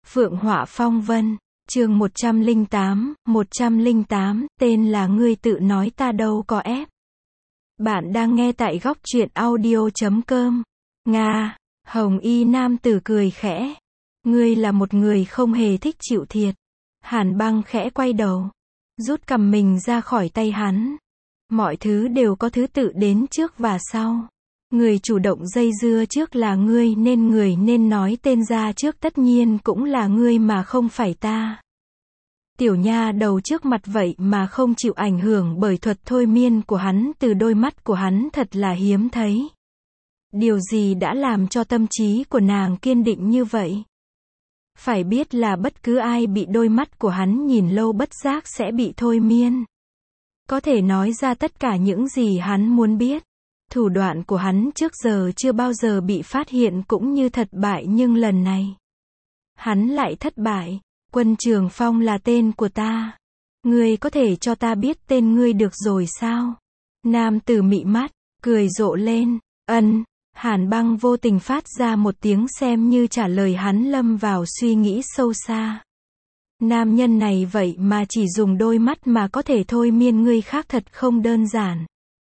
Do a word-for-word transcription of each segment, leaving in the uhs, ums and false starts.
Phượng Họa Phong Vân, chương một trăm lẻ tám, một trăm lẻ tám, tên là ngươi tự nói ta đâu có ép. Bạn đang nghe tại góc truyện audio chấm com. Nga, Hồng Y nam tử cười khẽ. Ngươi là một người không hề thích chịu thiệt. Hàn Băng khẽ quay đầu, rút cầm mình ra khỏi tay hắn. Mọi thứ đều có thứ tự đến trước và sau. Người chủ động dây dưa trước là ngươi nên người nên nói tên ra trước tất nhiên cũng là ngươi mà không phải ta. Tiểu nha đầu trước mặt vậy mà không chịu ảnh hưởng bởi thuật thôi miên của hắn từ đôi mắt của hắn thật là hiếm thấy. Điều gì đã làm cho tâm trí của nàng kiên định như vậy? Phải biết là bất cứ ai bị đôi mắt của hắn nhìn lâu bất giác sẽ bị thôi miên. Có thể nói ra tất cả những gì hắn muốn biết. Thủ đoạn của hắn trước giờ chưa bao giờ bị phát hiện cũng như thất bại nhưng lần này hắn lại thất bại. Quân Trường Phong là tên của ta. Ngươi có thể cho ta biết tên ngươi được rồi sao? Nam tử mị mắt, cười rộ lên. Ân. Hàn Băng vô tình phát ra một tiếng xem như trả lời hắn lâm vào suy nghĩ sâu xa. Nam nhân này vậy mà chỉ dùng đôi mắt mà có thể thôi miên người khác thật không đơn giản.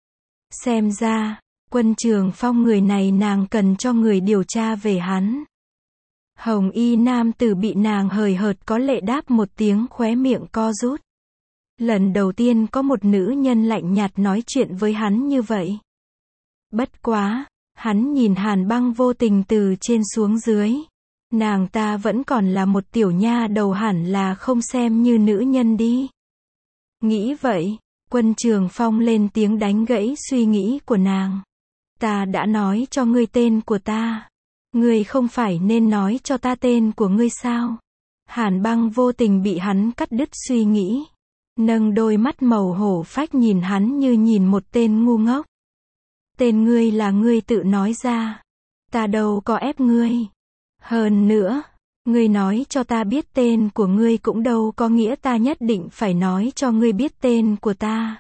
Xem ra, Quân Trường Phong người này nàng cần cho người điều tra về hắn. Hồng Y nam tử bị nàng hời hợt có lệ đáp một tiếng khóe miệng co rút. Lần đầu tiên có một nữ nhân lạnh nhạt nói chuyện với hắn như vậy. Bất quá, hắn nhìn Hàn Băng vô tình từ trên xuống dưới. Nàng ta vẫn còn là một tiểu nha đầu hẳn là không xem như nữ nhân đi. Nghĩ vậy, Quân Trường Phong lên tiếng đánh gãy suy nghĩ của nàng. Ta đã nói cho ngươi tên của ta. Ngươi không phải nên nói cho ta tên của ngươi sao? Hàn Băng vô tình bị hắn cắt đứt suy nghĩ. Nâng đôi mắt màu hổ phách nhìn hắn như nhìn một tên ngu ngốc. Tên ngươi là ngươi tự nói ra. Ta đâu có ép ngươi. Hơn nữa, ngươi nói cho ta biết tên của ngươi cũng đâu có nghĩa ta nhất định phải nói cho ngươi biết tên của ta.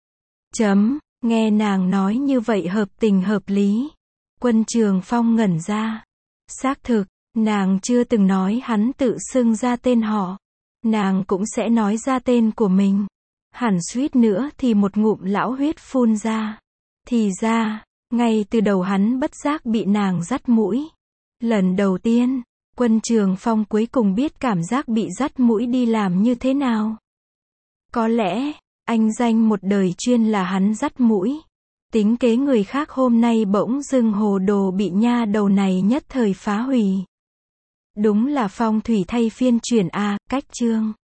Chấm, nghe nàng nói như vậy hợp tình hợp lý. Quân Trường Phong ngẩn ra. Xác thực, nàng chưa từng nói hắn tự xưng ra tên họ. Nàng cũng sẽ nói ra tên của mình. Hẳn suýt nữa thì một ngụm lão huyết phun ra. Thì ra, ngay từ đầu hắn bất giác bị nàng dắt mũi. Lần đầu tiên, Quân Trường Phong cuối cùng biết cảm giác bị dắt mũi đi làm như thế nào. Có lẽ, anh danh một đời chuyên là hắn dắt mũi. Tính kế người khác hôm nay bỗng dưng hồ đồ bị nha đầu này nhất thời phá hủy. Đúng là phong thủy thay phiên chuyển a, cách chương.